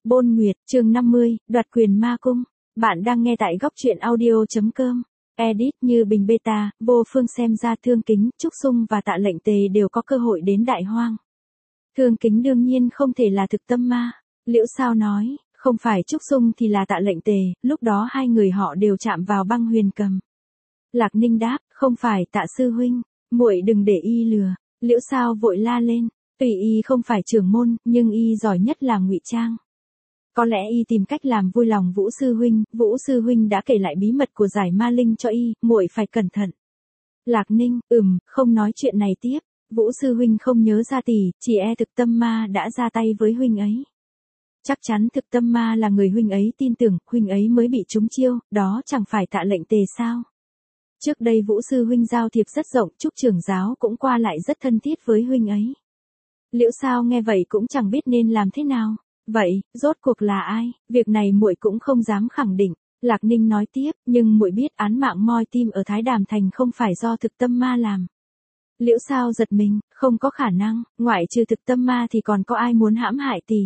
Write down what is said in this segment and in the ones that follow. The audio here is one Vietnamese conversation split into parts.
Bôn Nguyệt, chương 50, đoạt quyền ma cung. Bạn đang nghe tại góc truyện audio.com. Edit Như Bình Beta, vô phương xem ra Thương Kính, Trúc Sung và Tạ Lệnh Tề đều có cơ hội đến Đại Hoang. Thương Kính đương nhiên không thể là thực tâm ma. Liễu Sao nói, không phải Trúc Sung thì là Tạ Lệnh Tề, lúc đó hai người họ đều chạm vào băng huyền cầm. Lạc Ninh đáp, không phải Tạ sư huynh, muội đừng để y lừa. Liễu Sao vội la lên, tuy y không phải trưởng môn, nhưng y giỏi nhất là ngụy trang. Có lẽ y tìm cách làm vui lòng Vũ sư huynh đã kể lại bí mật của giải ma linh cho y, muội phải cẩn thận. Lạc Ninh, không nói chuyện này tiếp, Vũ sư huynh không nhớ ra tỷ, chỉ e thực tâm ma đã ra tay với huynh ấy. Chắc chắn thực tâm ma là người huynh ấy tin tưởng, huynh ấy mới bị trúng chiêu, đó chẳng phải Tạ Lệnh Tề sao? Trước đây Vũ sư huynh giao thiệp rất rộng, Trúc trưởng giáo cũng qua lại rất thân thiết với huynh ấy. Liễu Sao nghe vậy cũng chẳng biết nên làm thế nào. Vậy, rốt cuộc là ai? Việc này muội cũng không dám khẳng định. Lạc Ninh nói tiếp, nhưng muội biết án mạng moi tim ở Thái Đàm Thành không phải do thực tâm ma làm. Liễu Sao giật mình, không có khả năng, ngoại trừ thực tâm ma thì còn có ai muốn hãm hại tỷ.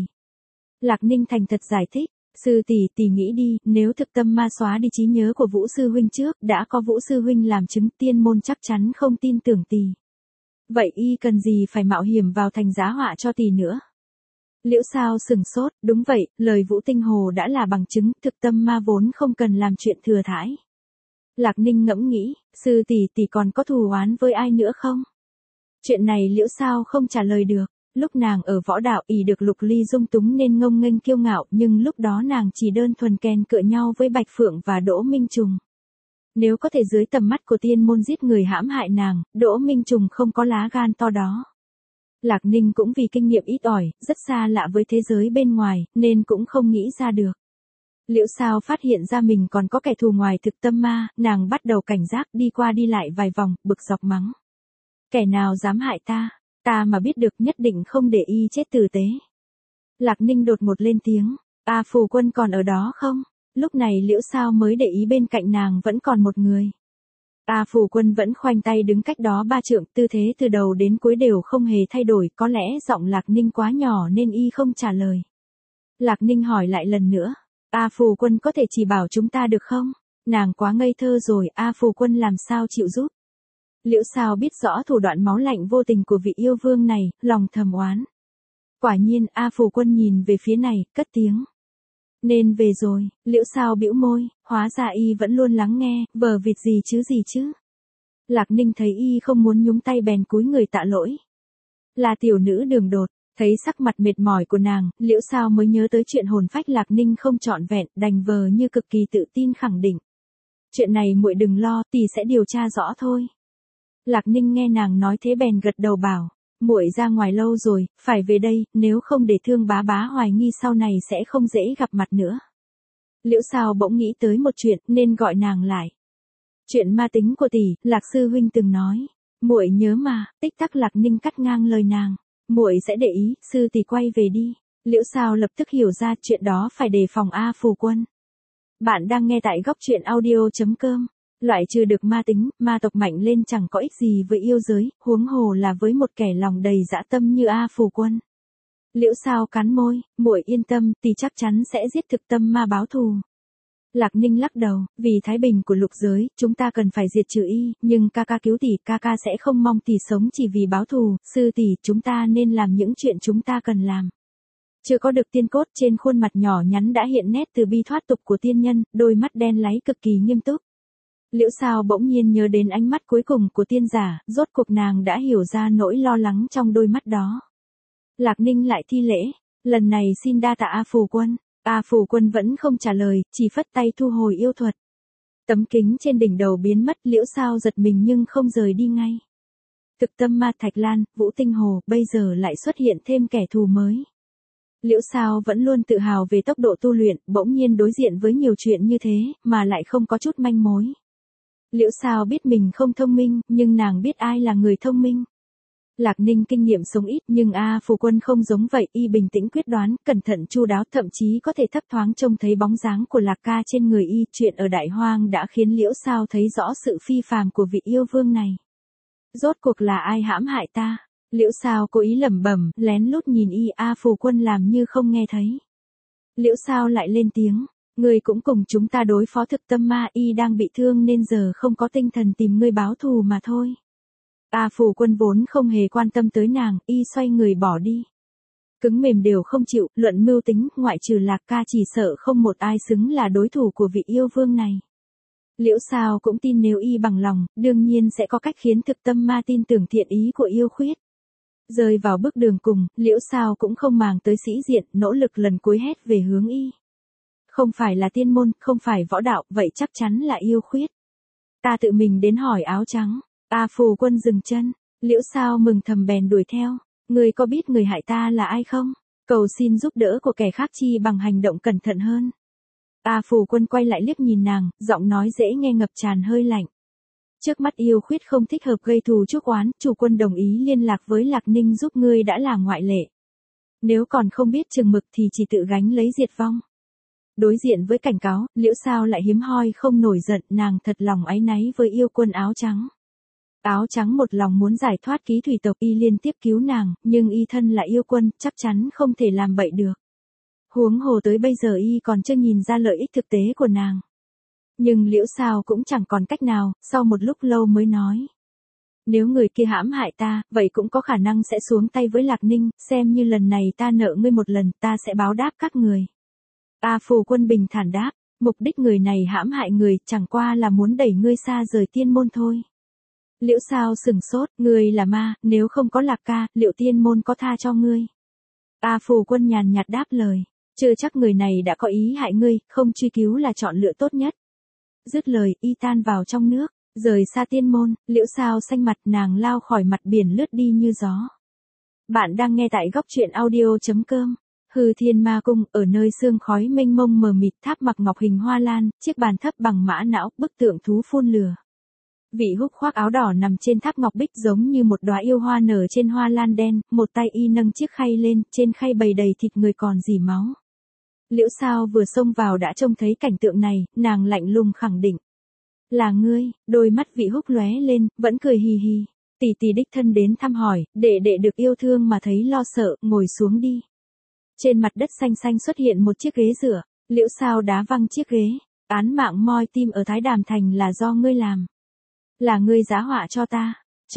Lạc Ninh thành thật giải thích, sư tỷ nghĩ đi, nếu thực tâm ma xóa đi trí nhớ của Vũ sư huynh trước, đã có Vũ sư huynh làm chứng, tiên môn chắc chắn không tin tưởng tỷ. Vậy y cần gì phải mạo hiểm vào thành giá họa cho tỷ nữa? Liễu Sao sừng sốt, đúng vậy, lời Vũ Tinh Hồ đã là bằng chứng, thực tâm ma vốn không cần làm chuyện thừa thãi. Lạc Ninh ngẫm nghĩ, sư tỷ còn có thù oán với ai nữa không? Chuyện này Liễu Sao không trả lời được, lúc nàng ở võ đạo ỷ được Lục Ly dung túng nên ngông nghênh kiêu ngạo, nhưng lúc đó nàng chỉ đơn thuần kèn cựa nhau với Bạch Phượng và Đỗ Minh Trùng. Nếu có thể dưới tầm mắt của tiên môn giết người hãm hại nàng, Đỗ Minh Trùng không có lá gan to đó. Lạc Ninh cũng vì kinh nghiệm ít ỏi, rất xa lạ với thế giới bên ngoài, nên cũng không nghĩ ra được. Liễu Sao phát hiện ra mình còn có kẻ thù ngoài thực tâm ma, nàng bắt đầu cảnh giác, đi qua đi lại vài vòng, bực dọc mắng. Kẻ nào dám hại ta mà biết được nhất định không để y chết tử tế. Lạc Ninh đột một lên tiếng, Phù Quân còn ở đó không? Lúc này Liễu Sao mới để ý bên cạnh nàng vẫn còn một người. Phù Quân vẫn khoanh tay đứng cách đó 3 trượng, tư thế từ đầu đến cuối đều không hề thay đổi, có lẽ giọng Lạc Ninh quá nhỏ nên y không trả lời. Lạc Ninh hỏi lại lần nữa, Phù Quân có thể chỉ bảo chúng ta được không? Nàng quá ngây thơ rồi, Phù Quân làm sao chịu giúp? Liễu Sao biết rõ thủ đoạn máu lạnh vô tình của vị yêu vương này, lòng thầm oán. Quả nhiên, Phù Quân nhìn về phía này, cất tiếng. Nên về rồi, Liễu Sao bĩu môi, hóa ra y vẫn luôn lắng nghe, vờ vịt gì chứ. Lạc Ninh thấy y không muốn nhúng tay bèn cúi người tạ lỗi. Là tiểu nữ Đường Đột, thấy sắc mặt mệt mỏi của nàng, Liễu Sao mới nhớ tới chuyện hồn phách Lạc Ninh không trọn vẹn, đành vờ như cực kỳ tự tin khẳng định. Chuyện này muội đừng lo, tỷ sẽ điều tra rõ thôi. Lạc Ninh nghe nàng nói thế bèn gật đầu bảo, muội ra ngoài lâu rồi, phải về đây, nếu không để Thương bá hoài nghi sau này sẽ không dễ gặp mặt nữa. Liễu Sao bỗng nghĩ tới một chuyện nên gọi nàng lại. Chuyện ma tính của tỷ, Lạc sư huynh từng nói, muội nhớ mà, tích tắc. Lạc Ninh cắt ngang lời nàng, muội sẽ để ý, sư tỷ quay về đi. Liễu Sao lập tức hiểu ra chuyện đó phải đề phòng Phù Quân. Bạn đang nghe tại góc truyện audio.com. Loại trừ được ma tính, ma tộc mạnh lên chẳng có ích gì với yêu giới, huống hồ là với một kẻ lòng đầy dã tâm như Phù Quân. Liễu Sao cắn môi, muội yên tâm, tỷ chắc chắn sẽ giết thực tâm ma báo thù. Lạc Ninh lắc đầu, vì thái bình của lục giới, chúng ta cần phải diệt trừ y, nhưng ca cứu tỷ, ca sẽ không mong tỷ sống chỉ vì báo thù, sư tỷ, chúng ta nên làm những chuyện chúng ta cần làm. Chưa có được tiên cốt, trên khuôn mặt nhỏ nhắn đã hiện nét từ bi thoát tục của tiên nhân, đôi mắt đen láy cực kỳ nghiêm túc. Liễu Sao bỗng nhiên nhớ đến ánh mắt cuối cùng của tiên giả, rốt cuộc nàng đã hiểu ra nỗi lo lắng trong đôi mắt đó. Lạc Ninh lại thi lễ, lần này xin đa tạ Phù Quân. Phù Quân vẫn không trả lời, chỉ phất tay thu hồi yêu thuật. Tấm kính trên đỉnh đầu biến mất, Liễu Sao giật mình nhưng không rời đi ngay. Thực tâm ma Thạch Lan, Vũ Tinh Hồ, bây giờ lại xuất hiện thêm kẻ thù mới. Liễu Sao vẫn luôn tự hào về tốc độ tu luyện, bỗng nhiên đối diện với nhiều chuyện như thế, mà lại không có chút manh mối. Liễu Sao biết mình không thông minh, nhưng nàng biết ai là người thông minh. Lạc Ninh kinh nghiệm sống ít, nhưng Phù Quân không giống vậy, y bình tĩnh quyết đoán, cẩn thận chu đáo, thậm chí có thể thấp thoáng trông thấy bóng dáng của Lạc ca trên người y. Chuyện ở Đại Hoang đã khiến Liễu Sao thấy rõ sự phi phàm của vị yêu vương này. Rốt cuộc là ai hãm hại ta? Liễu Sao cố ý lẩm bẩm, lén lút nhìn y. Phù Quân làm như không nghe thấy. Liễu Sao lại lên tiếng, ngươi cũng cùng chúng ta đối phó thực tâm ma, y đang bị thương nên giờ không có tinh thần tìm ngươi báo thù mà thôi. A Phù Quân vốn không hề quan tâm tới nàng, y xoay người bỏ đi. Cứng mềm đều không chịu, luận mưu tính, ngoại trừ Lạc Ca chỉ sợ không một ai xứng là đối thủ của vị yêu vương này. Liễu Sao cũng tin nếu y bằng lòng, đương nhiên sẽ có cách khiến thực tâm ma tin tưởng thiện ý của yêu khuyết. Rơi vào bước đường cùng, Liễu Sao cũng không màng tới sĩ diện, nỗ lực lần cuối hét về hướng y. Không phải là tiên môn, không phải võ đạo, vậy chắc chắn là yêu khuyết. Ta tự mình đến hỏi áo trắng. A Phù Quân dừng chân, Liễu Sao mừng thầm bèn đuổi theo. Ngươi có biết người hại ta là ai không? Cầu xin giúp đỡ của kẻ khác chi bằng hành động cẩn thận hơn. A Phù Quân quay lại liếc nhìn nàng, giọng nói dễ nghe ngập tràn hơi lạnh. Trước mắt yêu khuyết không thích hợp gây thù chuốc oán, chủ quân đồng ý liên lạc với Lạc Ninh giúp ngươi đã là ngoại lệ. Nếu còn không biết chừng mực thì chỉ tự gánh lấy diệt vong. Đối diện với cảnh cáo, Liễu Sao lại hiếm hoi không nổi giận, nàng thật lòng áy náy với yêu quân áo trắng. Áo trắng một lòng muốn giải thoát ký thủy tộc, y liên tiếp cứu nàng, nhưng y thân là yêu quân, chắc chắn không thể làm bậy được. Huống hồ tới bây giờ y còn chưa nhìn ra lợi ích thực tế của nàng. Nhưng Liễu Sao cũng chẳng còn cách nào, sau một lúc lâu mới nói. Nếu người kia hãm hại ta, vậy cũng có khả năng sẽ xuống tay với Lạc Ninh, xem như lần này ta nợ ngươi một lần, ta sẽ báo đáp các người. A Phù Quân bình thản đáp, mục đích người này hãm hại người chẳng qua là muốn đẩy ngươi xa rời tiên môn thôi. Liễu Sao sừng sốt, ngươi là ma, nếu không có Lạc Ca, liệu tiên môn có tha cho ngươi? A Phù Quân nhàn nhạt đáp lời, chưa chắc người này đã có ý hại ngươi, không truy cứu là chọn lựa tốt nhất. Dứt lời, y tan vào trong nước, rời xa tiên môn, Liễu Sao xanh mặt, nàng lao khỏi mặt biển lướt đi như gió. Bạn đang nghe tại góc truyện audio.com. Hư Thiên Ma Cung, ở nơi sương khói mênh mông mờ mịt, tháp mặc ngọc hình hoa lan, chiếc bàn thấp bằng mã não, bức tượng thú phun lửa. Vị Húc khoác áo đỏ nằm trên tháp ngọc bích giống như một đóa yêu hoa nở trên hoa lan đen, một tay y nâng chiếc khay lên, trên khay bày đầy thịt người còn rỉ máu. Liễu Sao vừa xông vào đã trông thấy cảnh tượng này, nàng lạnh lùng khẳng định. Là ngươi, đôi mắt Vị Húc lóe lên, vẫn cười hì hì. Tỷ tỷ đích thân đến thăm hỏi, đệ đệ được yêu thương mà thấy lo sợ, ngồi xuống đi. Trên mặt đất xanh xanh xuất hiện một chiếc ghế dựa, Liễu Sao đá văng chiếc ghế. Án mạng moi tim ở Thái Đàm Thành là do ngươi làm. Là ngươi giá họa cho ta.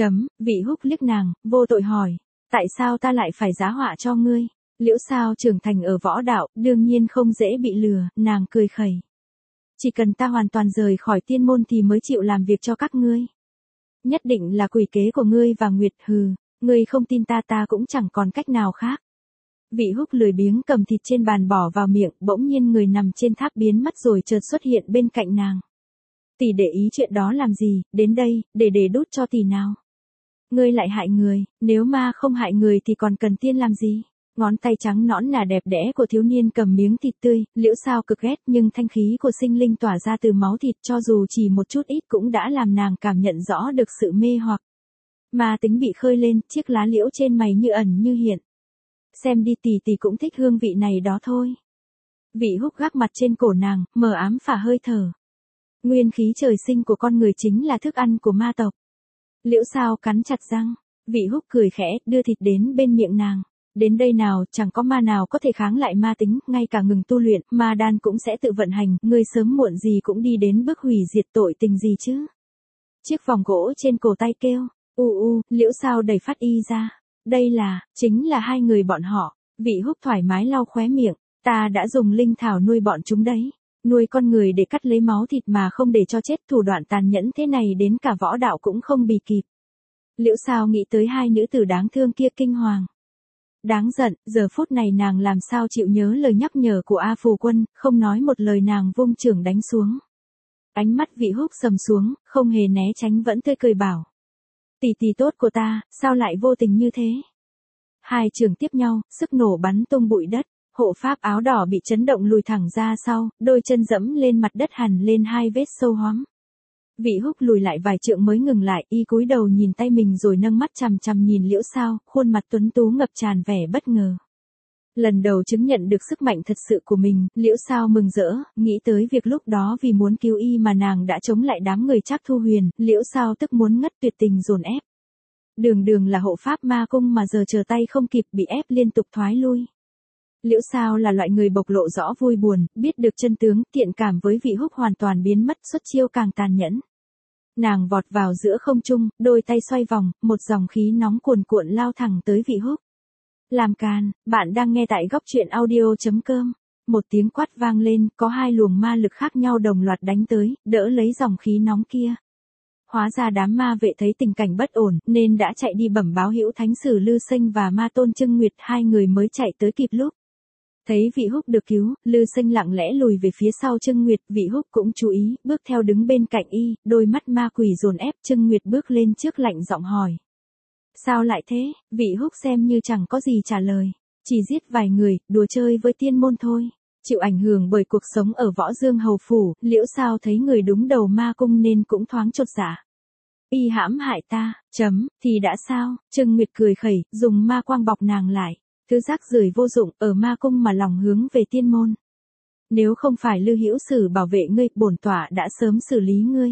Vị Húc liếc nàng, vô tội hỏi. Tại sao ta lại phải giá họa cho ngươi? Liễu Sao trưởng thành ở võ đạo, đương nhiên không dễ bị lừa, nàng cười khẩy. Chỉ cần ta hoàn toàn rời khỏi tiên môn thì mới chịu làm việc cho các ngươi. Nhất định là quỷ kế của ngươi và Nguyệt, hừ, ngươi không tin ta, ta cũng chẳng còn cách nào khác. Vị Húc lười biếng cầm thịt trên bàn bỏ vào miệng, bỗng nhiên người nằm trên tháp biến mất rồi chợt xuất hiện bên cạnh nàng. Tỷ để ý chuyện đó làm gì, đến đây, để đút cho tỷ nào. Ngươi lại hại người, nếu ma không hại người thì còn cần tiên làm gì? Ngón tay trắng nõn nà đẹp đẽ của thiếu niên cầm miếng thịt tươi, Liễu Sao cực ghét nhưng thanh khí của sinh linh tỏa ra từ máu thịt cho dù chỉ một chút ít cũng đã làm nàng cảm nhận rõ được sự mê hoặc. Ma tính bị khơi lên, chiếc lá liễu trên mày như ẩn như hiện. Xem đi, tỷ tỷ cũng thích hương vị này đó thôi. Vị Húc gác mặt trên cổ nàng, mờ ám phả hơi thở. Nguyên khí trời sinh của con người chính là thức ăn của ma tộc. Liễu Sao cắn chặt răng, Vị Húc cười khẽ, đưa thịt đến bên miệng nàng. Đến đây nào, chẳng có ma nào có thể kháng lại ma tính, ngay cả ngừng tu luyện, ma đan cũng sẽ tự vận hành, ngươi sớm muộn gì cũng đi đến bước hủy diệt, tội tình gì chứ. Chiếc vòng gỗ trên cổ tay kêu, Liễu Sao đẩy phát y ra. Đây chính là hai người bọn họ. Vị Húc thoải mái lau khóe miệng, ta đã dùng linh thảo nuôi bọn chúng đấy. Nuôi con người để cắt lấy máu thịt mà không để cho chết, thủ đoạn tàn nhẫn thế này đến cả võ đạo cũng không bì kịp. Liễu Sao nghĩ tới hai nữ tử đáng thương kia kinh hoàng. Đáng giận, giờ phút này nàng làm sao chịu nhớ lời nhắc nhở của A Phù Quân, không nói một lời nàng vung chưởng đánh xuống. Ánh mắt Vị Húc sầm xuống, không hề né tránh vẫn tươi cười bảo. Tỷ tỷ tốt của ta, sao lại vô tình như thế? Hai chưởng tiếp nhau, sức nổ bắn tung bụi đất, hộ pháp áo đỏ bị chấn động lùi thẳng ra sau, đôi chân dẫm lên mặt đất hằn lên hai vết sâu hoắm. Vị Húc lùi lại vài trượng mới ngừng lại, y cúi đầu nhìn tay mình rồi nâng mắt chằm chằm nhìn Liễu Sao, khuôn mặt tuấn tú ngập tràn vẻ bất ngờ. Lần đầu chứng nhận được sức mạnh thật sự của mình, Liễu Sao mừng rỡ, nghĩ tới việc lúc đó vì muốn cứu y mà nàng đã chống lại đám người Trác Thu Huyền, Liễu Sao tức muốn ngất, tuyệt tình dồn ép. Đường là hộ pháp ma cung mà giờ chờ tay không kịp, bị ép liên tục thoái lui. Liễu Sao là loại người bộc lộ rõ vui buồn, biết được chân tướng, thiện cảm với Vị Húc hoàn toàn biến mất, xuất chiêu càng tàn nhẫn. Nàng vọt vào giữa không trung, đôi tay xoay vòng, một dòng khí nóng cuồn cuộn lao thẳng tới Vị Húc. Làm càn, bạn đang nghe tại góc truyện audio.com. Một tiếng quát vang lên, có hai luồng ma lực khác nhau đồng loạt đánh tới, đỡ lấy dòng khí nóng kia. Hóa ra đám ma vệ thấy tình cảnh bất ổn, nên đã chạy đi bẩm báo Hữu Thánh Sử Lư Sinh và Ma Tôn Trưng Nguyệt, hai người mới chạy tới kịp lúc. Thấy Vị Húc được cứu, Lư Sinh lặng lẽ lùi về phía sau Trưng Nguyệt, Vị Húc cũng chú ý, bước theo đứng bên cạnh y, đôi mắt ma quỷ dồn ép. Trưng Nguyệt bước lên trước lạnh giọng hỏi. Sao lại thế? Vị Húc xem như chẳng có gì trả lời. Chỉ giết vài người, đùa chơi với tiên môn thôi. Chịu ảnh hưởng bởi cuộc sống ở Võ Dương Hầu Phủ, Liễu Sao thấy người đúng đầu ma cung nên cũng thoáng chột dạ. Y hãm hại ta, thì đã sao? Trưng Nguyệt cười khẩy, dùng ma quang bọc nàng lại. Thứ rác rưởi vô dụng, ở ma cung mà lòng hướng về tiên môn. Nếu không phải Lư Hữu Sử bảo vệ ngươi, bổn tọa đã sớm xử lý ngươi.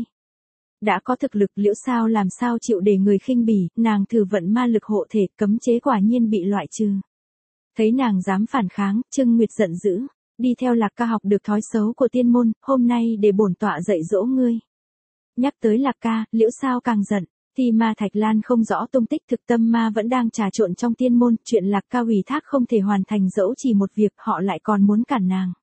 Đã có thực lực, Liễu Sao làm sao chịu để người khinh bỉ, nàng thử vận ma lực hộ thể, cấm chế quả nhiên bị loại trừ. Thấy nàng dám phản kháng, Trưng Nguyệt giận dữ, đi theo Lạc Ca học được thói xấu của tiên môn, hôm nay để bổn tọa dạy dỗ ngươi. Nhắc tới Lạc Ca, Liễu Sao càng giận. Thì Ma Thạch Lan không rõ tung tích, thực tâm ma vẫn đang trà trộn trong tiên môn, chuyện Lạc Ca ủy thác không thể hoàn thành, dẫu chỉ một việc họ lại còn muốn cản nàng.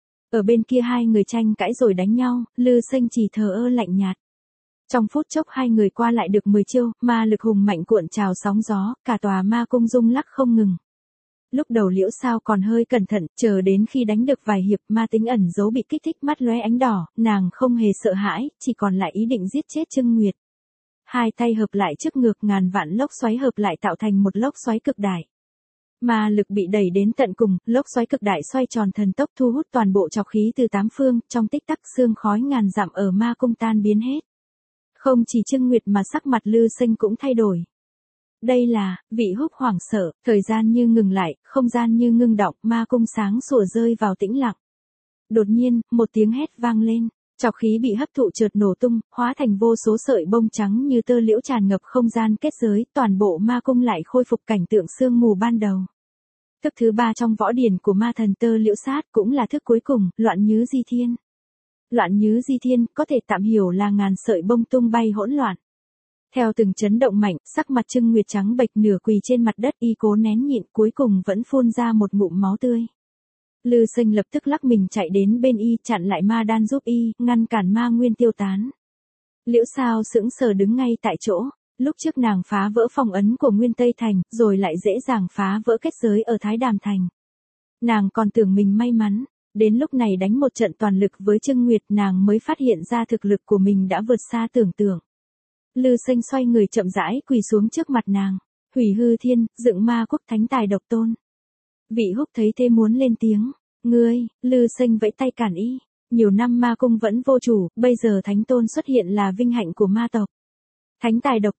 Ở bên kia hai người tranh cãi rồi đánh nhau, Lư Sinh chỉ thờ ơ lạnh nhạt. Trong phút chốc hai người qua lại được 10 chiêu, ma lực hùng mạnh cuộn trào sóng gió, cả tòa ma cung rung lắc không ngừng. Lúc đầu Liễu Sao còn hơi cẩn thận, chờ đến khi đánh được vài hiệp, ma tính ẩn giấu bị kích thích, mắt lóe ánh đỏ, nàng không hề sợ hãi, chỉ còn lại ý định giết chết Trưng Nguyệt. Hai tay hợp lại trước ngực, ngàn vạn lốc xoáy hợp lại tạo thành một lốc xoáy cực đại. Ma lực bị đẩy đến tận cùng, lốc xoáy cực đại xoay tròn thần tốc thu hút toàn bộ trọc khí từ tám phương, trong tích tắc sương khói ngàn dặm ở ma cung tan biến hết. Không chỉ Trưng Nguyệt mà sắc mặt Lư Sinh cũng thay đổi. Đây là, Vị Húc hoảng sợ, thời gian như ngừng lại, không gian như ngưng đọng, ma cung sáng sủa rơi vào tĩnh lặng. Đột nhiên, một tiếng hét vang lên. Trọc khí bị hấp thụ chợt nổ tung, hóa thành vô số sợi bông trắng như tơ liễu tràn ngập không gian kết giới, toàn bộ ma cung lại khôi phục cảnh tượng sương mù ban đầu. Thức thứ ba trong võ điển của ma thần tơ liễu sát cũng là thức cuối cùng, loạn nhứ di thiên. Loạn nhứ di thiên, có thể tạm hiểu là ngàn sợi bông tung bay hỗn loạn. Theo từng chấn động mạnh, sắc mặt Trưng Nguyệt trắng bệch, nửa quỳ trên mặt đất, y cố nén nhịn, cuối cùng vẫn phun ra một ngụm máu tươi. Lư Sinh lập tức lắc mình chạy đến bên y, chặn lại ma đan giúp y, ngăn cản ma nguyên tiêu tán. Liễu Sao sững sờ đứng ngay tại chỗ, lúc trước nàng phá vỡ phong ấn của Nguyên Tây Thành, rồi lại dễ dàng phá vỡ kết giới ở Thái Đàm Thành. Nàng còn tưởng mình may mắn, đến lúc này đánh một trận toàn lực với Trưng Nguyệt, nàng mới phát hiện ra thực lực của mình đã vượt xa tưởng tượng. Lư Sinh xoay người chậm rãi quỳ xuống trước mặt nàng, hủy hư thiên, dựng ma quốc, thánh tài độc tôn. Vị Húc thấy thế muốn lên tiếng. Ngươi, Lư Sinh vẫy tay cản y. Nhiều năm ma cung vẫn vô chủ, bây giờ thánh tôn xuất hiện là vinh hạnh của ma tộc. Thánh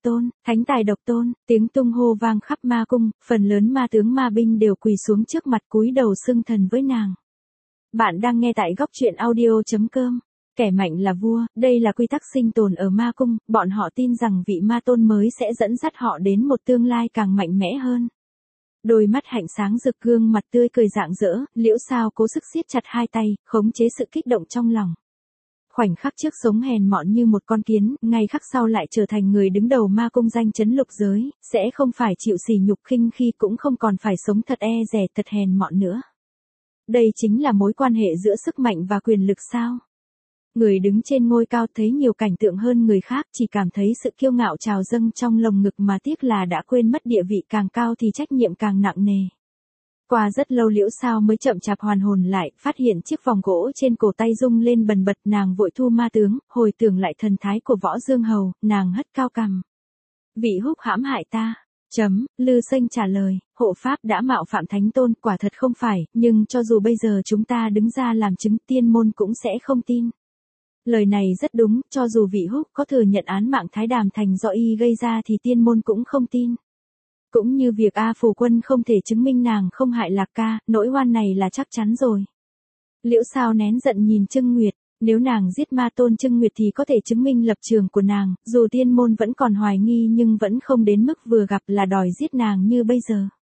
tài độc tôn, tiếng tung hô vang khắp ma cung, phần lớn ma tướng ma binh đều quỳ xuống trước mặt cúi đầu xưng thần với nàng. Bạn đang nghe tại góc truyện audio.com. Kẻ mạnh là vua, đây là quy tắc sinh tồn ở ma cung, bọn họ tin rằng vị ma tôn mới sẽ dẫn dắt họ đến một tương lai càng mạnh mẽ hơn. Đôi mắt hạnh sáng rực, gương mặt tươi cười rạng rỡ, Liễu Sao cố sức siết chặt hai tay, khống chế sự kích động trong lòng. Khoảnh khắc trước sống hèn mọn như một con kiến, ngay khắc sau lại trở thành người đứng đầu ma cung danh chấn lục giới, sẽ không phải chịu sỉ nhục khinh khi, cũng không còn phải sống thật e dè, thật hèn mọn nữa. Đây chính là mối quan hệ giữa sức mạnh và quyền lực sao? Người đứng trên ngôi cao thấy nhiều cảnh tượng hơn người khác, chỉ cảm thấy sự kiêu ngạo trào dâng trong lồng ngực, mà tiếc là đã quên mất địa vị càng cao thì trách nhiệm càng nặng nề. Qua rất lâu Liễu Sao mới chậm chạp hoàn hồn lại, phát hiện chiếc vòng gỗ trên cổ tay rung lên bần bật, nàng vội thu ma tướng, hồi tưởng lại thần thái của Võ Dương Hầu, nàng hất cao cằm. Vị Húc hãm hại ta. Lư Sinh trả lời, hộ pháp đã mạo phạm thánh tôn, quả thật không phải, nhưng cho dù bây giờ chúng ta đứng ra làm chứng, tiên môn cũng sẽ không tin. Lời này rất đúng, cho dù Vị Húc có thừa nhận án mạng Thái Đàm Thành do y gây ra thì tiên môn cũng không tin. Cũng như việc A Phù Quân không thể chứng minh nàng không hại Lạc Ca, nỗi oan này là chắc chắn rồi. Liễu Sao nén giận nhìn Trưng Nguyệt, nếu nàng giết ma tôn Trưng Nguyệt thì có thể chứng minh lập trường của nàng, dù tiên môn vẫn còn hoài nghi nhưng vẫn không đến mức vừa gặp là đòi giết nàng như bây giờ.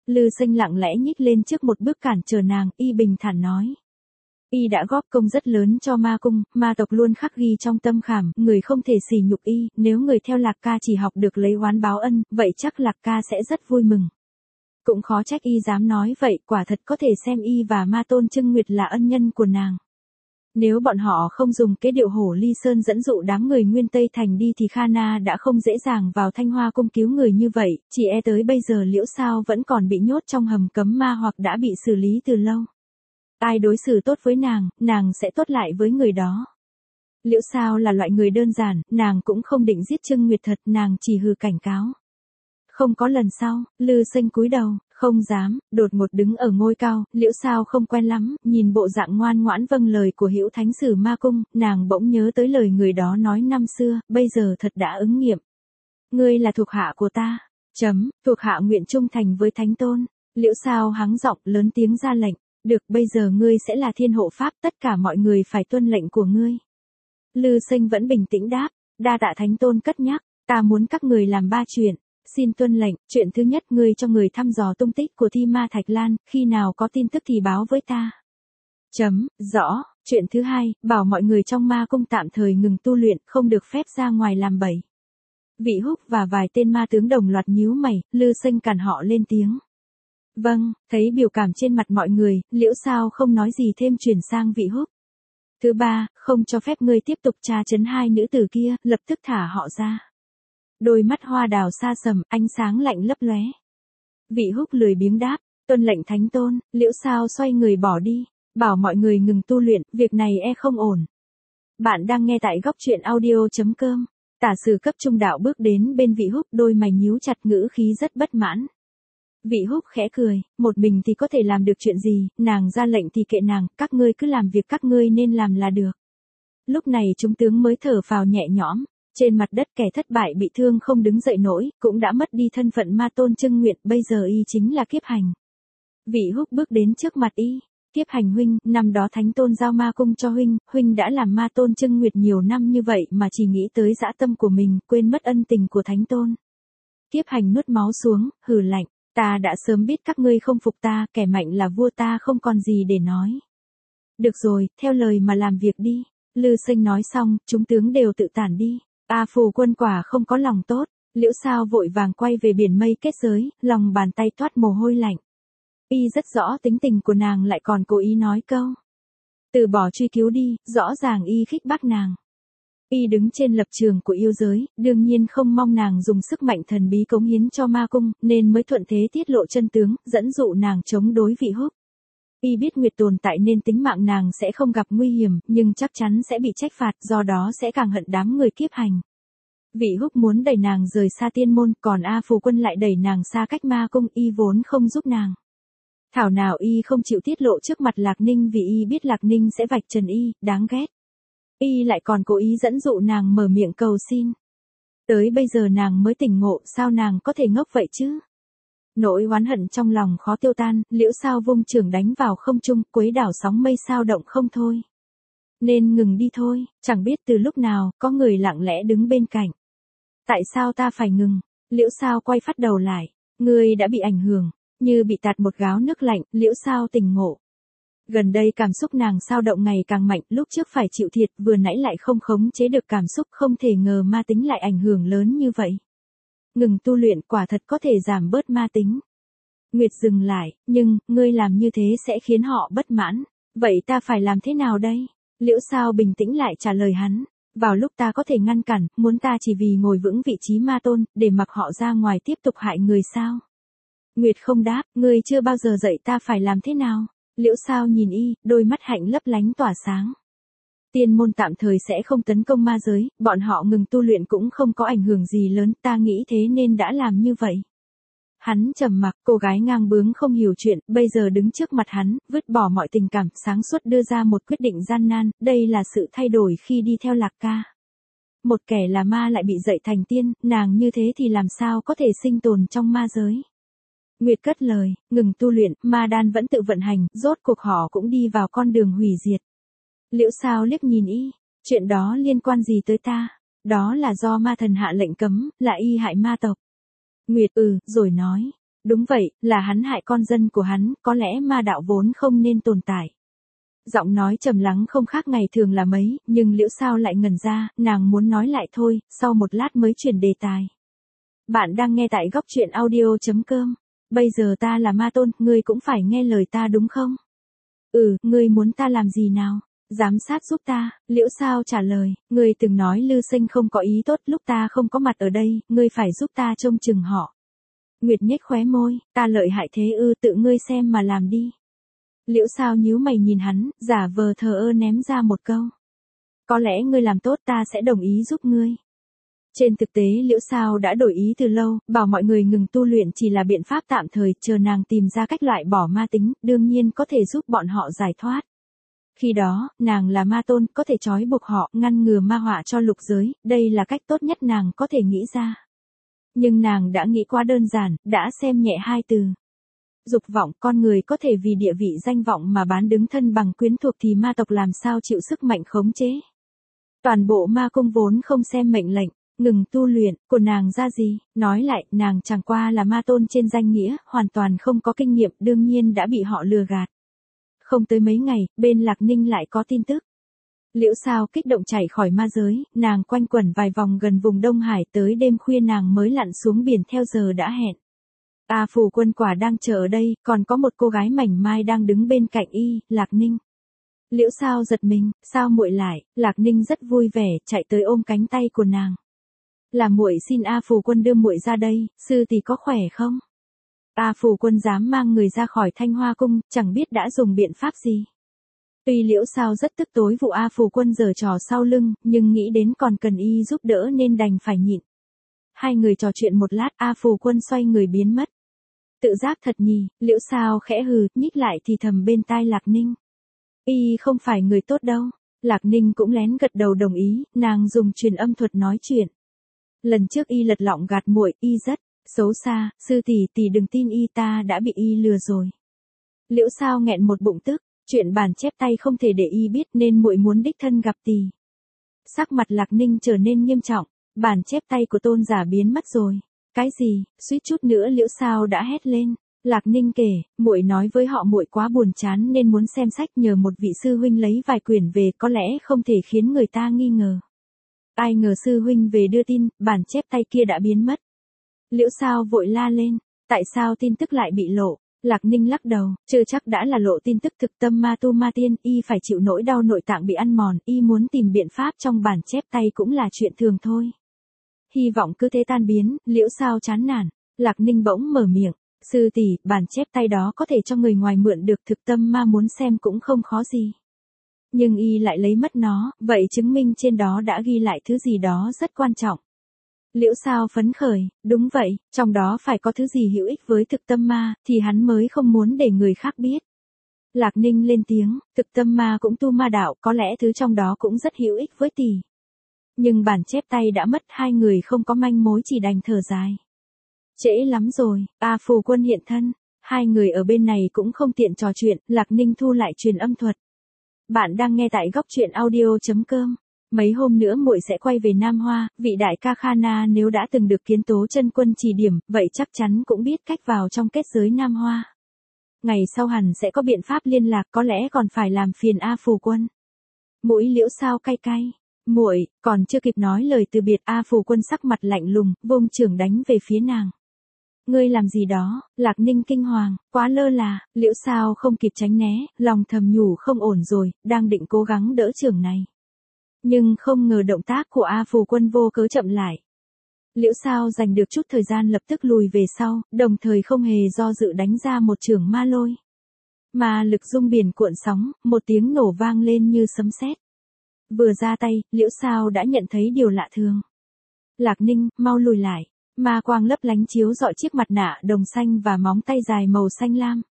Lư Sinh lặng lẽ nhích lên trước một bước cản trở nàng, y bình thản nói. Y đã góp công rất lớn cho ma cung, ma tộc luôn khắc ghi trong tâm khảm, người không thể sỉ nhục y, nếu người theo Lạc Ca chỉ học được lấy oán báo ân, vậy chắc Lạc Ca sẽ rất vui mừng. Cũng khó trách y dám nói vậy, quả thật có thể xem y và ma tôn Trưng Nguyệt là ân nhân của nàng. Nếu bọn họ không dùng cái điệu hổ ly sơn dẫn dụ đám người Nguyên Tây Thành đi thì Kha Na đã không dễ dàng vào Thanh Hoa cung cứu người như vậy, chỉ e tới bây giờ Liễu Sao vẫn còn bị nhốt trong hầm cấm ma hoặc đã bị xử lý từ lâu. Ai đối xử tốt với nàng sẽ tốt lại với người đó. Liễu Sao là loại người đơn giản, nàng cũng không định giết Trưng Nguyệt thật, nàng chỉ hừ cảnh cáo. Không có lần sau, Lư Sinh cúi đầu, không dám, đột ngột đứng ở ngôi cao, Liễu Sao không quen lắm, nhìn bộ dạng ngoan ngoãn vâng lời của Hữu Thánh Sử Ma Cung, nàng bỗng nhớ tới lời người đó nói năm xưa, bây giờ thật đã ứng nghiệm. Ngươi là thuộc hạ của ta. Thuộc hạ nguyện trung thành với Thánh Tôn. Liễu Sao hắng giọng lớn tiếng ra lệnh. Được, bây giờ ngươi sẽ là thiên hộ pháp, tất cả mọi người phải tuân lệnh của ngươi. Lư Sinh vẫn bình tĩnh đáp, đa tạ Thánh Tôn cất nhắc, ta muốn các người làm 3 chuyện. Xin tuân lệnh, chuyện thứ nhất, ngươi cho người thăm dò tung tích của Thi Ma Thạch Lan, khi nào có tin tức thì báo với ta. Rõ, chuyện thứ hai, bảo mọi người trong ma cung tạm thời ngừng tu luyện, không được phép ra ngoài làm bậy. Vị Húc và vài tên ma tướng đồng loạt nhíu mày, Lư Sinh cản họ lên tiếng. Vâng, thấy biểu cảm trên mặt mọi người, Liễu Sao không nói gì thêm chuyển sang Vị Húc. Thứ ba, không cho phép ngươi tiếp tục tra chấn 2 nữ tử kia, lập tức thả họ ra. Đôi mắt hoa đào xa sầm, ánh sáng lạnh lấp lóe. Vị Húc lười biếng đáp, tuân lệnh Thánh Tôn. Liễu Sao xoay người bỏ đi, bảo mọi người ngừng tu luyện, việc này e không ổn. Bạn đang nghe tại góc truyện audio.com. Tả sử cấp trung đạo bước đến bên Vị Húc, đôi mày nhíu chặt, ngữ khí rất bất mãn. Vị Húc khẽ cười, một mình thì có thể làm được chuyện gì, nàng ra lệnh thì kệ nàng, các ngươi cứ làm việc các ngươi nên làm là được. Lúc này chúng tướng mới thở phào nhẹ nhõm. Trên mặt đất kẻ thất bại bị thương không đứng dậy nổi, cũng đã mất đi thân phận ma tôn Trưng Nguyệt, bây giờ y chính là Kiếp Hành. Vị Húc bước đến trước mặt y, Kiếp Hành huynh, năm đó Thánh Tôn giao ma cung cho huynh đã làm ma tôn Trưng Nguyệt nhiều năm như vậy mà chỉ nghĩ tới dã tâm của mình, quên mất ân tình của Thánh Tôn. Kiếp Hành nuốt máu xuống, hừ lạnh, ta đã sớm biết các ngươi không phục ta, kẻ mạnh là vua, ta không còn gì để nói. Được rồi, theo lời mà làm việc đi. Lư Sinh nói xong, chúng tướng đều tự tản đi. A Phù Quân quả không có lòng tốt, Liễu Sao vội vàng quay về biển mây kết giới, lòng bàn tay toát mồ hôi lạnh. Y rất rõ tính tình của nàng, lại còn cố ý nói câu. Từ bỏ truy cứu đi, rõ ràng y khích bác nàng. Y đứng trên lập trường của yêu giới, đương nhiên không mong nàng dùng sức mạnh thần bí cống hiến cho ma cung, nên mới thuận thế tiết lộ chân tướng, dẫn dụ nàng chống đối Vị Húc. Y biết Nguyệt tồn tại nên tính mạng nàng sẽ không gặp nguy hiểm, nhưng chắc chắn sẽ bị trách phạt, do đó sẽ càng hận đám người Kiếp Hành. Vị Húc muốn đẩy nàng rời xa tiên môn, còn A Phù Quân lại đẩy nàng xa cách ma cung, y vốn không giúp nàng. Thảo nào y không chịu tiết lộ trước mặt Lạc Ninh, vì y biết Lạc Ninh sẽ vạch trần y, đáng ghét. Y lại còn cố ý dẫn dụ nàng mở miệng cầu xin. Tới bây giờ nàng mới tỉnh ngộ, sao nàng có thể ngốc vậy chứ? Nỗi oán hận trong lòng khó tiêu tan, Liễu Sao vung chưởng đánh vào không trung, quấy đảo sóng mây sao động không thôi. Nên ngừng đi thôi, chẳng biết từ lúc nào, có người lặng lẽ đứng bên cạnh. Tại sao ta phải ngừng? Liễu Sao quay phát đầu lại, ngươi đã bị ảnh hưởng, như bị tạt một gáo nước lạnh, Liễu Sao tỉnh ngộ. Gần đây cảm xúc nàng sao động ngày càng mạnh, lúc trước phải chịu thiệt, vừa nãy lại không khống chế được cảm xúc, không thể ngờ ma tính lại ảnh hưởng lớn như vậy. Ngừng tu luyện quả thật có thể giảm bớt ma tính. Nguyệt dừng lại, nhưng, ngươi làm như thế sẽ khiến họ bất mãn. Vậy ta phải làm thế nào đây? Liễu Sao bình tĩnh lại trả lời hắn. Vào lúc ta có thể ngăn cản, muốn ta chỉ vì ngồi vững vị trí ma tôn, để mặc họ ra ngoài tiếp tục hại người sao? Nguyệt không đáp, ngươi chưa bao giờ dạy ta phải làm thế nào? Liễu Sao nhìn y, đôi mắt hạnh lấp lánh tỏa sáng. Tiên môn tạm thời sẽ không tấn công ma giới, bọn họ ngừng tu luyện cũng không có ảnh hưởng gì lớn, ta nghĩ thế nên đã làm như vậy. Hắn trầm mặc, cô gái ngang bướng không hiểu chuyện, bây giờ đứng trước mặt hắn, vứt bỏ mọi tình cảm, sáng suốt đưa ra một quyết định gian nan, đây là sự thay đổi khi đi theo Lạc Ca. Một kẻ là ma lại bị dạy thành tiên, nàng như thế thì làm sao có thể sinh tồn trong ma giới. Nguyệt cất lời, ngừng tu luyện, ma đan vẫn tự vận hành, rốt cuộc họ cũng đi vào con đường hủy diệt. Liễu Sao liếc nhìn y, chuyện đó liên quan gì tới ta? Đó là do ma thần hạ lệnh cấm, là y hại ma tộc. Nguyệt rồi nói, Đúng vậy, là hắn hại con dân của hắn, có lẽ ma đạo vốn không nên tồn tại. Giọng nói trầm lắng không khác ngày thường là mấy, nhưng Liễu Sao lại ngẩn ra, nàng muốn nói lại thôi, sau một lát mới chuyển đề tài. Bạn đang nghe tại góc truyện audio.com. Bây giờ ta là ma tôn, ngươi cũng phải nghe lời ta đúng không? Ngươi muốn ta làm gì nào? Giám sát giúp ta, Liễu Sao trả lời, ngươi từng nói Lư Sinh không có ý tốt lúc ta không có mặt ở đây, ngươi phải giúp ta trông chừng họ. Nguyệt nhếch khóe môi, ta lợi hại thế tự ngươi xem mà làm đi. Liễu Sao nhíu mày nhìn hắn, giả vờ thờ ơ ném ra một câu. Có lẽ ngươi làm tốt ta sẽ đồng ý giúp ngươi. Trên thực tế Liễu Sao đã đổi ý từ lâu, bảo mọi người ngừng tu luyện chỉ là biện pháp tạm thời, chờ nàng tìm ra cách loại bỏ ma tính, đương nhiên có thể giúp bọn họ giải thoát. Khi đó, nàng là ma tôn, có thể trói buộc họ, ngăn ngừa ma họa cho lục giới, đây là cách tốt nhất nàng có thể nghĩ ra. Nhưng nàng đã nghĩ quá đơn giản, đã xem nhẹ hai từ. Dục vọng, con người có thể vì địa vị danh vọng mà bán đứng thân bằng quyến thuộc thì ma tộc làm sao chịu sức mạnh khống chế. Toàn bộ ma cung vốn không xem mệnh lệnh, ngừng tu luyện, của nàng ra gì, nói lại, nàng chẳng qua là ma tôn trên danh nghĩa, hoàn toàn không có kinh nghiệm, đương nhiên đã bị họ lừa gạt. Không tới mấy ngày, bên Lạc Ninh lại có tin tức. Liễu Sao kích động chạy khỏi ma giới, nàng quanh quẩn vài vòng gần vùng Đông Hải, tới đêm khuya nàng mới lặn xuống biển theo giờ đã hẹn. A Phủ Quân quả đang chờ ở đây, còn có một cô gái mảnh mai đang đứng bên cạnh y, Lạc Ninh. Liễu Sao giật mình, sao muội lại? Lạc Ninh rất vui vẻ, chạy tới ôm cánh tay của nàng. Là muội xin A Phủ Quân đưa muội ra đây, sư tỷ có khỏe không? A Phủ Quân dám mang người ra khỏi Thanh Hoa cung, chẳng biết đã dùng biện pháp gì. Tuy Liễu Sao rất tức tối vụ A Phủ Quân giở trò sau lưng, nhưng nghĩ đến còn cần y giúp đỡ nên đành phải nhịn. Hai người trò chuyện một lát, A Phủ Quân xoay người biến mất. Tự giác thật nhỉ, Liễu Sao khẽ hừ, nhích lại thì thầm bên tai Lạc Ninh. Y không phải người tốt đâu. Lạc Ninh cũng lén gật đầu đồng ý, nàng dùng truyền âm thuật nói chuyện. Lần trước y lật lọng gạt muội, y rất xấu xa, sư tỷ đừng tin y, ta đã bị y lừa rồi. Liễu Sao nghẹn một bụng tức, chuyện bản chép tay không thể để y biết nên muội muốn đích thân gặp tỷ. Sắc mặt Lạc Ninh trở nên nghiêm trọng, bản chép tay của tôn giả biến mất rồi. Cái gì? Suýt chút nữa Liễu Sao đã hét lên. Lạc Ninh kể, muội nói với họ muội quá buồn chán nên muốn xem sách, nhờ một vị sư huynh lấy vài quyển về, có lẽ không thể khiến người ta nghi ngờ. Ai ngờ sư huynh về đưa tin, bản chép tay kia đã biến mất. Liễu Sao vội la lên, tại sao tin tức lại bị lộ? Lạc Ninh lắc đầu, chưa chắc đã là lộ tin tức thực tâm ma tu ma tiên, y phải chịu nỗi đau nội tạng bị ăn mòn, y muốn tìm biện pháp trong bản chép tay cũng là chuyện thường thôi. Hy vọng cứ thế tan biến, Liễu Sao chán nản. Lạc Ninh bỗng mở miệng, sư tỷ, bản chép tay đó có thể cho người ngoài mượn được, thực tâm ma muốn xem cũng không khó gì. Nhưng y lại lấy mất nó, vậy chứng minh trên đó đã ghi lại thứ gì đó rất quan trọng. Liễu Sao phấn khởi, đúng vậy, trong đó phải có thứ gì hữu ích với thực tâm ma, thì hắn mới không muốn để người khác biết. Lạc Ninh lên tiếng, thực tâm ma cũng tu ma đạo, có lẽ thứ trong đó cũng rất hữu ích với tỷ. Nhưng bản chép tay đã mất, hai người không có manh mối, chỉ đành thở dài. Trễ lắm rồi, A Phủ Quân hiện thân, hai người ở bên này cũng không tiện trò chuyện, Lạc Ninh thu lại truyền âm thuật. Bạn đang nghe tại góc truyện audio.com. Mấy hôm nữa muội sẽ quay về Nam Hoa, vị đại ca Khana nếu đã từng được Kiến Tố Chân Quân chỉ điểm, vậy chắc chắn cũng biết cách vào trong kết giới Nam Hoa. Ngày sau hẳn sẽ có biện pháp liên lạc, có lẽ còn phải làm phiền A Phủ Quân. Mũi Liễu Sao cay cay. Muội, còn chưa kịp nói lời từ biệt, A Phủ Quân sắc mặt lạnh lùng, vung chưởng đánh về phía nàng. Ngươi làm gì đó? Lạc Ninh kinh hoàng, quá lơ là, Liễu Sao không kịp tránh né, lòng thầm nhủ không ổn rồi, đang định cố gắng đỡ chưởng này. Nhưng không ngờ động tác của A Phủ Quân vô cớ chậm lại. Liễu Sao giành được chút thời gian lập tức lùi về sau, đồng thời không hề do dự đánh ra một chưởng ma lôi. Ma lực rung biển cuộn sóng, một tiếng nổ vang lên như sấm sét. Vừa ra tay, Liễu Sao đã nhận thấy điều lạ thường. Lạc Ninh, mau lùi lại. Ma quang lấp lánh chiếu rọi chiếc mặt nạ đồng xanh và móng tay dài màu xanh lam.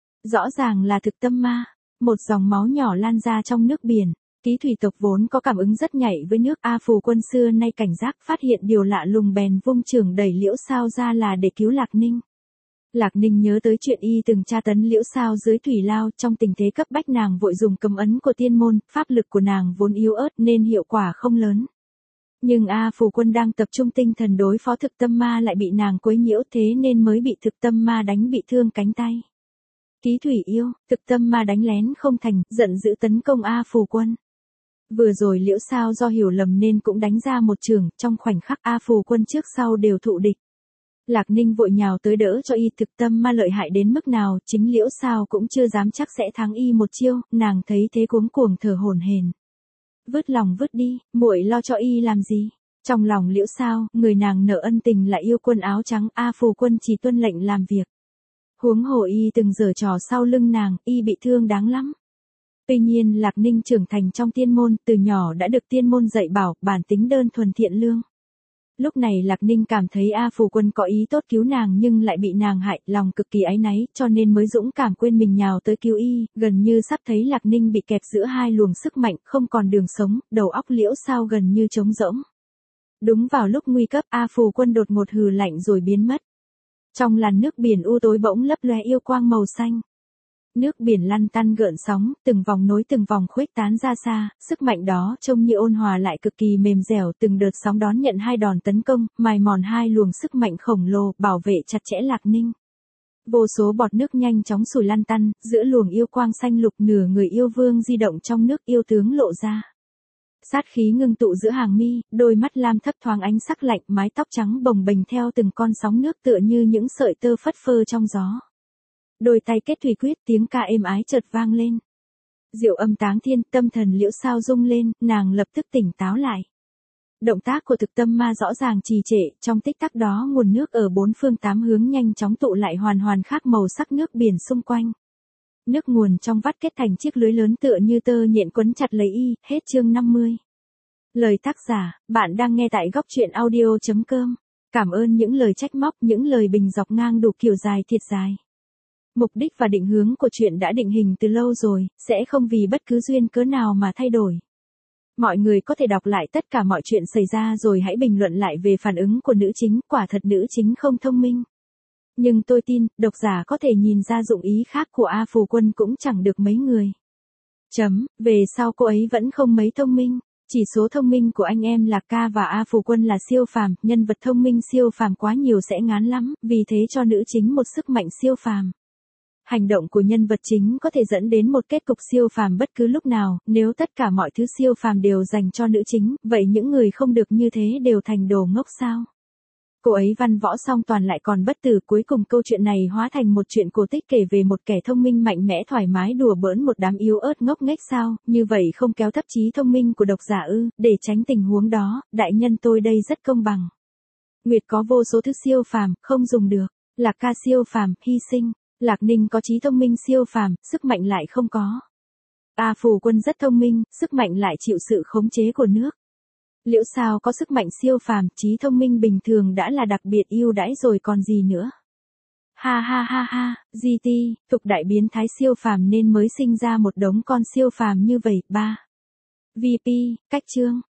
Rõ ràng là thực tâm ma. Một dòng máu nhỏ lan ra trong nước biển. Ký thủy tộc vốn có cảm ứng rất nhạy với nước, A Phủ Quân xưa nay cảnh giác, phát hiện điều lạ lùng bèn vung chưởng đẩy Liễu Sao ra là để cứu Lạc Ninh. Lạc Ninh nhớ tới chuyện y từng tra tấn Liễu Sao dưới thủy lao, trong tình thế cấp bách nàng vội dùng cấm ấn của tiên môn, pháp lực của nàng vốn yếu ớt nên hiệu quả không lớn. Nhưng A Phù Quân đang tập trung tinh thần đối phó thực tâm ma lại bị nàng quấy nhiễu, thế nên mới bị thực tâm ma đánh bị thương cánh tay. Ký thủy yêu, thực tâm ma đánh lén không thành, giận dữ tấn công A Phù Quân. Vừa rồi Liễu Sao do hiểu lầm nên cũng đánh ra một chưởng, trong khoảnh khắc A Phù Quân trước sau đều thụ địch. Lạc Ninh vội nhào tới đỡ cho y, thực tâm ma lợi hại đến mức nào, chính Liễu Sao cũng chưa dám chắc sẽ thắng y một chiêu, nàng thấy thế cuống cuồng thở hổn hển. Vứt lòng vứt đi, muội lo cho y làm gì? Trong lòng Liễu Sao, người nàng nợ ân tình là yêu quân áo trắng, A Phù Quân chỉ tuân lệnh làm việc. Huống hồ y từng giở trò sau lưng nàng, y bị thương đáng lắm. Tuy nhiên Lạc Ninh trưởng thành trong tiên môn, từ nhỏ đã được tiên môn dạy bảo, bản tính đơn thuần thiện lương. Lúc này Lạc Ninh cảm thấy A Phù Quân có ý tốt cứu nàng nhưng lại bị nàng hại, lòng cực kỳ áy náy, cho nên mới dũng cảm quên mình nhào tới cứu y, gần như sắp thấy Lạc Ninh bị kẹp giữa hai luồng sức mạnh, không còn đường sống, đầu óc Liễu Sao gần như trống rỗng. Đúng vào lúc nguy cấp, A Phù Quân đột ngột hừ lạnh rồi biến mất. Trong làn nước biển u tối bỗng lấp lóe yêu quang màu xanh. Nước biển lăn tăn gợn sóng, từng vòng nối từng vòng khuếch tán ra xa, sức mạnh đó trông như ôn hòa lại cực kỳ mềm dẻo, từng đợt sóng đón nhận hai đòn tấn công, mài mòn hai luồng sức mạnh khổng lồ, bảo vệ chặt chẽ Lạc Ninh. Vô số bọt nước nhanh chóng sủi lăn tăn, giữa luồng yêu quang xanh lục, nửa người yêu vương di động trong nước, yêu tướng lộ ra. Sát khí ngưng tụ giữa hàng mi, đôi mắt lam thấp thoáng ánh sắc lạnh, mái tóc trắng bồng bềnh theo từng con sóng nước tựa như những sợi tơ phất phơ trong gió. Đôi tay kết thủy quyết, tiếng ca êm ái chợt vang lên. Diệu âm táng thiên, tâm thần Liễu Sao rung lên, nàng lập tức tỉnh táo lại. Động tác của thực tâm ma rõ ràng trì trệ, trong tích tắc đó nguồn nước ở bốn phương tám hướng nhanh chóng tụ lại hoàn hoàn khác màu sắc nước biển xung quanh. Nước nguồn trong vắt kết thành chiếc lưới lớn tựa như tơ nhện quấn chặt lấy y, hết chương 50. Lời tác giả, bạn đang nghe tại góc truyện audio.com. Cảm ơn những lời trách móc, những lời bình dọc ngang đủ kiểu dài thiệt dài. Mục đích và định hướng của chuyện đã định hình từ lâu rồi, sẽ không vì bất cứ duyên cớ nào mà thay đổi. Mọi người có thể đọc lại tất cả mọi chuyện xảy ra rồi hãy bình luận lại về phản ứng của nữ chính, quả thật nữ chính không thông minh. Nhưng tôi tin, độc giả có thể nhìn ra dụng ý khác của A Phù Quân cũng chẳng được mấy người. Về sau cô ấy vẫn không mấy thông minh. Chỉ số thông minh của anh em Lạc Ca và A Phù Quân là siêu phàm, nhân vật thông minh siêu phàm quá nhiều sẽ ngán lắm, vì thế cho nữ chính một sức mạnh siêu phàm. Hành động của nhân vật chính có thể dẫn đến một kết cục siêu phàm bất cứ lúc nào, nếu tất cả mọi thứ siêu phàm đều dành cho nữ chính, vậy những người không được như thế đều thành đồ ngốc sao? Cô ấy văn võ song toàn lại còn bất tử, cuối cùng câu chuyện này hóa thành một chuyện cổ tích kể về một kẻ thông minh mạnh mẽ thoải mái đùa bỡn một đám yếu ớt ngốc nghếch sao, như vậy không kéo thấp trí thông minh của độc giả ư? Để tránh tình huống đó, đại nhân tôi đây rất công bằng. Nguyệt có vô số thứ siêu phàm, không dùng được. Lạc Ca siêu phàm, hy sinh. Lạc Ninh có trí thông minh siêu phàm, sức mạnh lại không có. A Phù Quân rất thông minh, sức mạnh lại chịu sự khống chế của nước. Liễu Sao có sức mạnh siêu phàm, trí thông minh bình thường đã là đặc biệt ưu đãi rồi còn gì nữa. Ha ha ha ha, GT, tục đại biến thái siêu phàm nên mới sinh ra một đống con siêu phàm như vậy. 3. VP, cách chương.